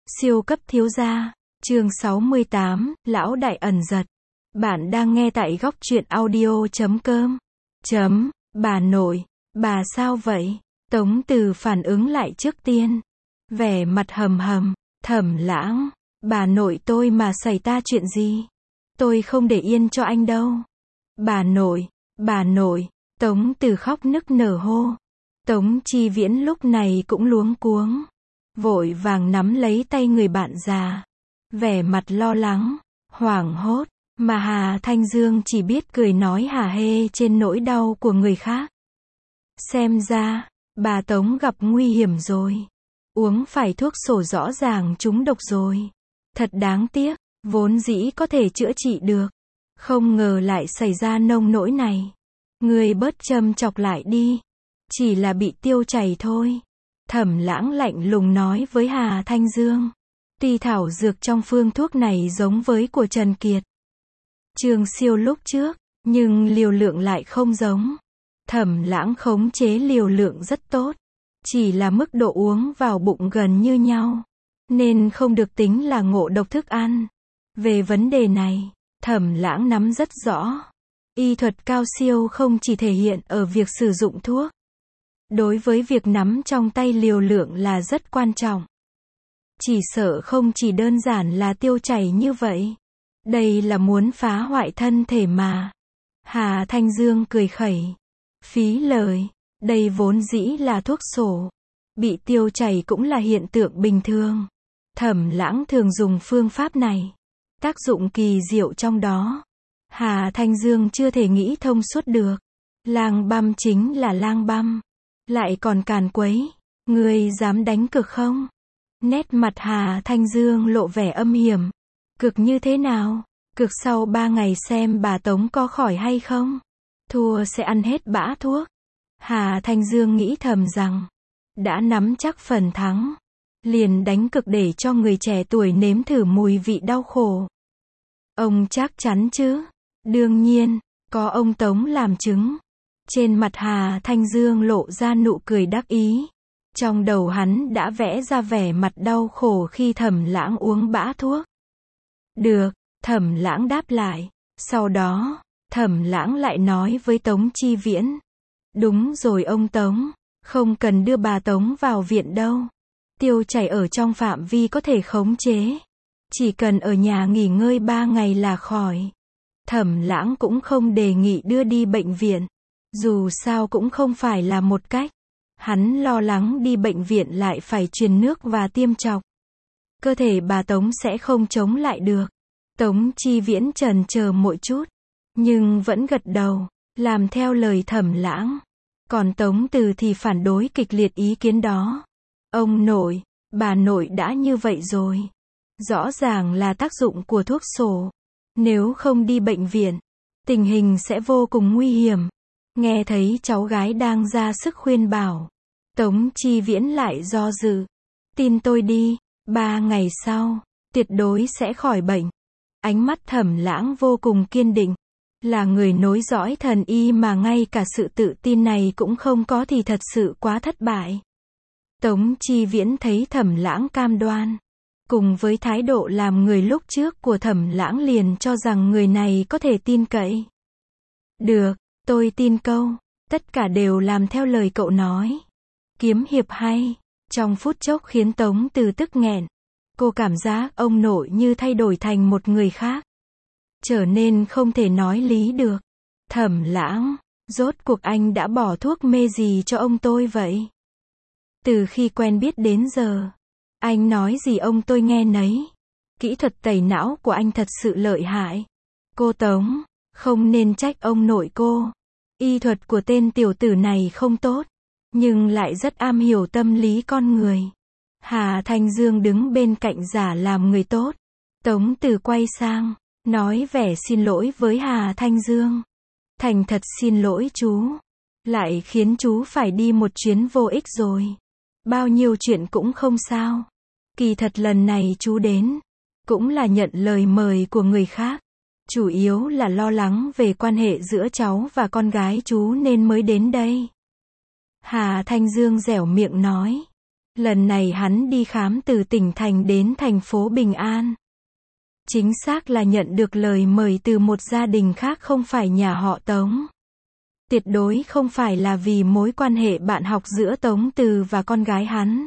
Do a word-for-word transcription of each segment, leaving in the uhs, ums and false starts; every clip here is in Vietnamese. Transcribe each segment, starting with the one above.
Siêu cấp thiếu gia, chương sáu mươi tám, Lão đại ẩn giật. Bạn đang nghe tại góc truyện audio chấm com. Chấm, bà nội, bà sao vậy? Tống Từ phản ứng lại trước tiên. Vẻ mặt hầm hầm, Thẩm Lãng, bà nội tôi mà xảy ra chuyện gì? Tôi không để yên cho anh đâu. Bà nội, bà nội, Tống Từ khóc nức nở hô. Tống Chi Viễn lúc này cũng luống cuống. Vội vàng nắm lấy tay người bạn già. Vẻ mặt lo lắng, hoảng hốt, mà Hà Thanh Dương chỉ biết cười nói hả hê trên nỗi đau của người khác. Xem ra, bà Tống gặp nguy hiểm rồi. Uống phải thuốc sổ rõ ràng trúng độc rồi. Thật đáng tiếc, vốn dĩ có thể chữa trị được. Không ngờ lại xảy ra nông nỗi này. Người bớt châm chọc lại đi. Chỉ là bị tiêu chảy thôi. Thẩm Lãng lạnh lùng nói với Hà Thanh Dương. Tuy thảo dược trong phương thuốc này giống với của Trần Kiệt, Trường Siêu lúc trước, nhưng liều lượng lại không giống. Thẩm Lãng khống chế liều lượng rất tốt. Chỉ là mức độ uống vào bụng gần như nhau. Nên không được tính là ngộ độc thức ăn. Về vấn đề này, Thẩm Lãng nắm rất rõ. Y thuật cao siêu không chỉ thể hiện ở việc sử dụng thuốc. Đối với việc nắm trong tay liều lượng là rất quan trọng. Chỉ sợ không chỉ đơn giản là tiêu chảy như vậy. Đây là muốn phá hoại thân thể mà. Hà Thanh Dương cười khẩy. Phí lời, đây vốn dĩ là thuốc sổ. Bị tiêu chảy cũng là hiện tượng bình thường. Thẩm Lãng thường dùng phương pháp này. Tác dụng kỳ diệu trong đó. Hà Thanh Dương chưa thể nghĩ thông suốt được. Lang băm chính là lang băm. Lại còn càn quấy. Ngươi dám đánh cược không? Nét mặt Hà Thanh Dương lộ vẻ âm hiểm. Cực như thế nào? Cực sau ba ngày xem bà Tống có khỏi hay không? Thua sẽ ăn hết bã thuốc. Hà Thanh Dương nghĩ thầm rằng, đã nắm chắc phần thắng. Liền đánh cực để cho người trẻ tuổi nếm thử mùi vị đau khổ. Ông chắc chắn chứ? Đương nhiên, có ông Tống làm chứng. Trên mặt Hà Thanh Dương lộ ra nụ cười đắc ý. Trong đầu hắn đã vẽ ra vẻ mặt đau khổ khi Thẩm Lãng uống bã thuốc. Được, Thẩm Lãng đáp lại. Sau đó, Thẩm Lãng lại nói với Tống Chi Viễn. Đúng rồi ông Tống, không cần đưa bà Tống vào viện đâu. Tiêu chảy ở trong phạm vi có thể khống chế. Chỉ cần ở nhà nghỉ ngơi ba ngày là khỏi. Thẩm Lãng cũng không đề nghị đưa đi bệnh viện. Dù sao cũng không phải là một cách. Hắn lo lắng đi bệnh viện lại phải truyền nước và tiêm chọc. Cơ thể bà Tống sẽ không chống lại được. Tống Chi Viễn chần chờ một chút. Nhưng vẫn gật đầu, làm theo lời Thẩm Lãng. Còn Tống Từ thì phản đối kịch liệt ý kiến đó. Ông nội, bà nội đã như vậy rồi. Rõ ràng là tác dụng của thuốc sổ. Nếu không đi bệnh viện, tình hình sẽ vô cùng nguy hiểm. Nghe thấy cháu gái đang ra sức khuyên bảo. Tống Chi Viễn lại do dự. Tin tôi đi, ba ngày sau, tuyệt đối sẽ khỏi bệnh. Ánh mắt Thẩm Lãng vô cùng kiên định. Là người nối dõi thần y mà ngay cả sự tự tin này cũng không có thì thật sự quá thất bại. Tống Chi Viễn thấy Thẩm Lãng cam đoan. Cùng với thái độ làm người lúc trước của Thẩm Lãng liền cho rằng người này có thể tin cậy. Được, tôi tin câu. Tất cả đều làm theo lời cậu nói. Kiếm hiệp hay. Trong phút chốc khiến Tống Từ tức nghẹn. Cô cảm giác ông nội như thay đổi thành một người khác. Trở nên không thể nói lý được. Thẩm Lãng, rốt cuộc anh đã bỏ thuốc mê gì cho ông tôi vậy? Từ khi quen biết đến giờ, anh nói gì ông tôi nghe nấy. Kỹ thuật tẩy não của anh thật sự lợi hại. Cô Tống, không nên trách ông nội cô. Y thuật của tên tiểu tử này không tốt, nhưng lại rất am hiểu tâm lý con người. Hà Thanh Dương đứng bên cạnh giả làm người tốt. Tống Từ quay sang, nói vẻ xin lỗi với Hà Thanh Dương. Thành thật xin lỗi chú. Lại khiến chú phải đi một chuyến vô ích rồi. Bao nhiêu chuyện cũng không sao. Kỳ thật lần này chú đến, cũng là nhận lời mời của người khác. Chủ yếu là lo lắng về quan hệ giữa cháu và con gái chú nên mới đến đây. Hà Thanh Dương dẻo miệng nói. Lần này hắn đi khám từ tỉnh thành đến thành phố Bình An. Chính xác là nhận được lời mời từ một gia đình khác không phải nhà họ Tống. Tuyệt đối không phải là vì mối quan hệ bạn học giữa Tống Từ và con gái hắn.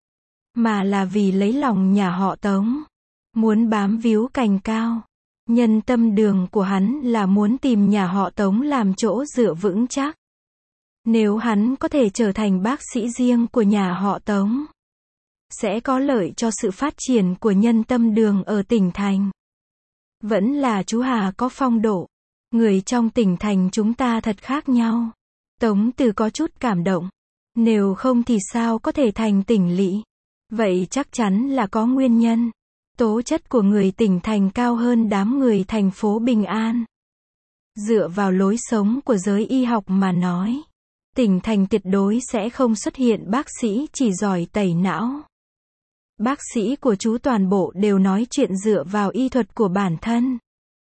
Mà là vì lấy lòng nhà họ Tống. Muốn bám víu cành cao. Nhân tâm đường của hắn là muốn tìm nhà họ Tống làm chỗ dựa vững chắc. Nếu hắn có thể trở thành bác sĩ riêng của nhà họ Tống, sẽ có lợi cho sự phát triển của nhân tâm đường ở tỉnh thành. Vẫn là chú Hà có phong độ. Người trong tỉnh thành chúng ta thật khác nhau. Tống Từ có chút cảm động. Nếu không thì sao có thể thành tỉnh lỵ? Vậy chắc chắn là có nguyên nhân. Tố chất của người tỉnh thành cao hơn đám người thành phố Bình An. Dựa vào lối sống của giới y học mà nói, tỉnh thành tuyệt đối sẽ không xuất hiện bác sĩ chỉ giỏi tẩy não. Bác sĩ của chú toàn bộ đều nói chuyện dựa vào y thuật của bản thân.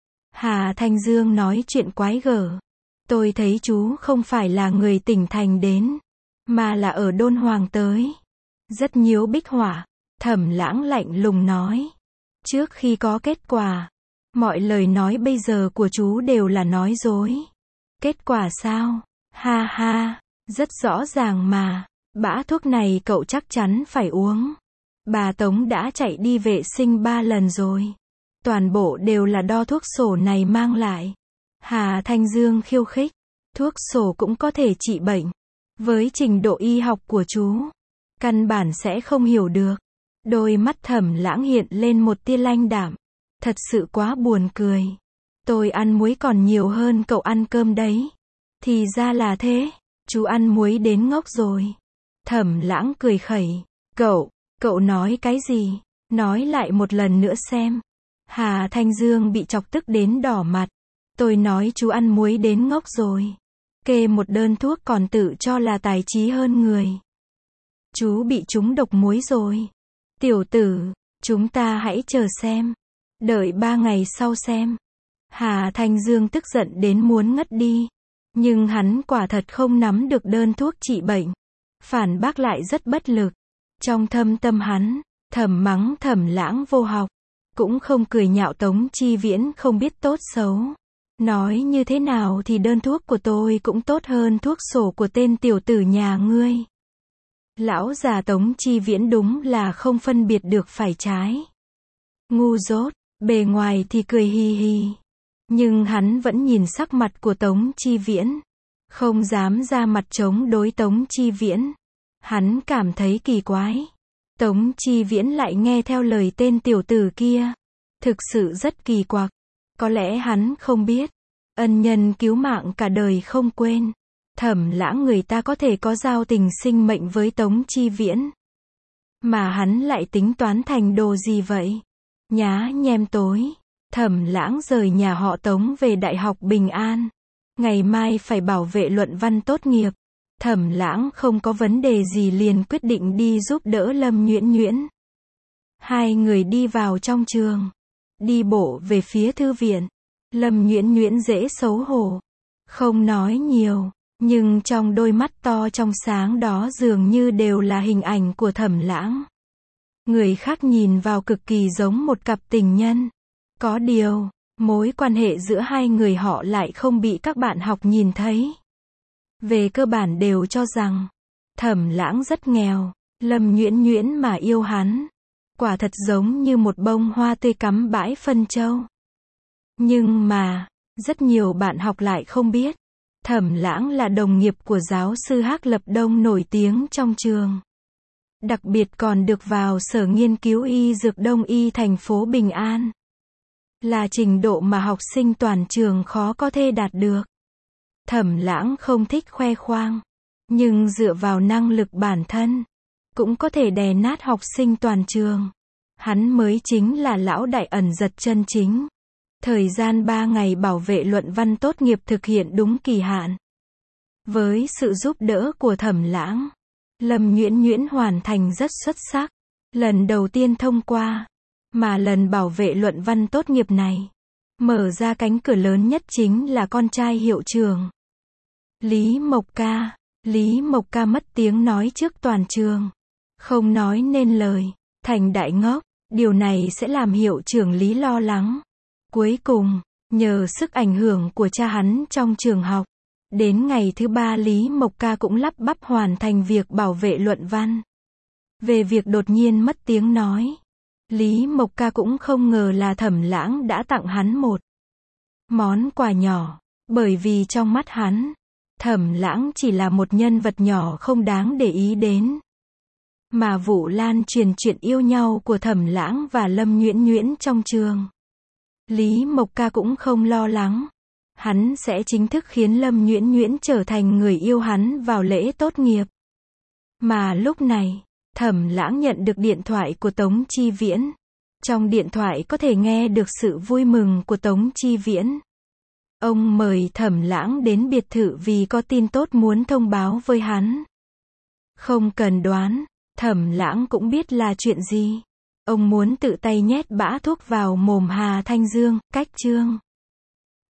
Hà Thanh Dương nói chuyện quái gở. Tôi thấy chú không phải là người tỉnh thành đến, mà là ở Đôn Hoàng tới. Rất nhiễu bích hỏa. Thẩm Lãng lạnh lùng nói. Trước khi có kết quả, mọi lời nói bây giờ của chú đều là nói dối. Kết quả sao? Ha ha, rất rõ ràng mà. Bã thuốc này cậu chắc chắn phải uống. Bà Tống đã chạy đi vệ sinh ba lần rồi. Toàn bộ đều là đo thuốc sổ này mang lại. Hà Thanh Dương khiêu khích. Thuốc sổ cũng có thể trị bệnh. Với trình độ y học của chú, căn bản sẽ không hiểu được. Đôi mắt Thẩm Lãng hiện lên một tia lanh đạm. Thật sự quá buồn cười. Tôi ăn muối còn nhiều hơn cậu ăn cơm đấy. Thì ra là thế. Chú ăn muối đến ngốc rồi. Thẩm Lãng cười khẩy. Cậu, cậu nói cái gì? Nói lại một lần nữa xem. Hà Thanh Dương bị chọc tức đến đỏ mặt. Tôi nói chú ăn muối đến ngốc rồi. Kê một đơn thuốc còn tự cho là tài trí hơn người. Chú bị trúng độc muối rồi. Tiểu tử, chúng ta hãy chờ xem. Đợi ba ngày sau xem. Hà Thanh Dương tức giận đến muốn ngất đi. Nhưng hắn quả thật không nắm được đơn thuốc trị bệnh. Phản bác lại rất bất lực. Trong thâm tâm hắn, thầm mắng Thẩm Lãng vô học. Cũng không cười nhạo Tống Chi Viễn không biết tốt xấu. Nói như thế nào thì đơn thuốc của tôi cũng tốt hơn thuốc sổ của tên tiểu tử nhà ngươi. Lão già Tống Chi Viễn đúng là không phân biệt được phải trái. Ngu dốt, bề ngoài thì cười hi hi. Nhưng hắn vẫn nhìn sắc mặt của Tống Chi Viễn. Không dám ra mặt chống đối Tống Chi Viễn. Hắn cảm thấy kỳ quái. Tống Chi Viễn lại nghe theo lời tên tiểu tử kia. Thực sự rất kỳ quặc. Có lẽ hắn không biết. Ân nhân cứu mạng cả đời không quên. Thẩm Lãng người ta có thể có giao tình sinh mệnh với Tống Chi Viễn. Mà hắn lại tính toán thành đồ gì vậy? Nhá nhem tối. Thẩm Lãng rời nhà họ Tống về Đại học Bình An. Ngày mai phải bảo vệ luận văn tốt nghiệp. Thẩm Lãng không có vấn đề gì liền quyết định đi giúp đỡ Lâm Nhuyễn Nhuyễn. Hai người đi vào trong trường. Đi bộ về phía thư viện. Lâm Nhuyễn Nhuyễn dễ xấu hổ. Không nói nhiều. Nhưng trong đôi mắt to trong sáng đó dường như đều là hình ảnh của Thẩm Lãng. Người khác nhìn vào cực kỳ giống một cặp tình nhân. Có điều, mối quan hệ giữa hai người họ lại không bị các bạn học nhìn thấy. Về cơ bản đều cho rằng, Thẩm Lãng rất nghèo, Lâm Nhuyễn Nhuyễn mà yêu hắn. Quả thật giống như một bông hoa tươi cắm bãi phân châu. Nhưng mà, rất nhiều bạn học lại không biết. Thẩm Lãng là đồng nghiệp của giáo sư Hắc Lập Đông nổi tiếng trong trường. Đặc biệt còn được vào Sở Nghiên cứu Y Dược Đông Y thành phố Bình An. Là trình độ mà học sinh toàn trường khó có thể đạt được. Thẩm Lãng không thích khoe khoang. Nhưng dựa vào năng lực bản thân, cũng có thể đè nát học sinh toàn trường. Hắn mới chính là lão đại ẩn giật chân chính. Thời gian ba ngày bảo vệ luận văn tốt nghiệp thực hiện đúng kỳ hạn. Với sự giúp đỡ của Thẩm Lãng, Lâm Nhuyễn Nhuyễn hoàn thành rất xuất sắc. Lần đầu tiên thông qua. Mà lần bảo vệ luận văn tốt nghiệp này, mở ra cánh cửa lớn nhất chính là con trai hiệu trưởng. Lý Mộc Ca. Lý Mộc Ca mất tiếng nói trước toàn trường. Không nói nên lời, thành đại ngốc, điều này sẽ làm hiệu trưởng Lý lo lắng. Cuối cùng, nhờ sức ảnh hưởng của cha hắn trong trường học, đến ngày thứ ba Lý Mộc Ca cũng lắp bắp hoàn thành việc bảo vệ luận văn. Về việc đột nhiên mất tiếng nói, Lý Mộc Ca cũng không ngờ là Thẩm Lãng đã tặng hắn một món quà nhỏ, bởi vì trong mắt hắn, Thẩm Lãng chỉ là một nhân vật nhỏ không đáng để ý đến. Mà vụ lan truyền chuyện yêu nhau của Thẩm Lãng và Lâm Nhuyễn Nhuyễn trong trường, Lý Mộc Ca cũng không lo lắng. Hắn sẽ chính thức khiến Lâm Nhuyễn Nhuyễn trở thành người yêu hắn vào lễ tốt nghiệp. Mà lúc này, Thẩm Lãng nhận được điện thoại của Tống Chi Viễn. Trong điện thoại có thể nghe được sự vui mừng của Tống Chi Viễn. Ông mời Thẩm Lãng đến biệt thự vì có tin tốt muốn thông báo với hắn. Không cần đoán, Thẩm Lãng cũng biết là chuyện gì. Ông muốn tự tay nhét bã thuốc vào mồm Hà Thanh Dương, cách chương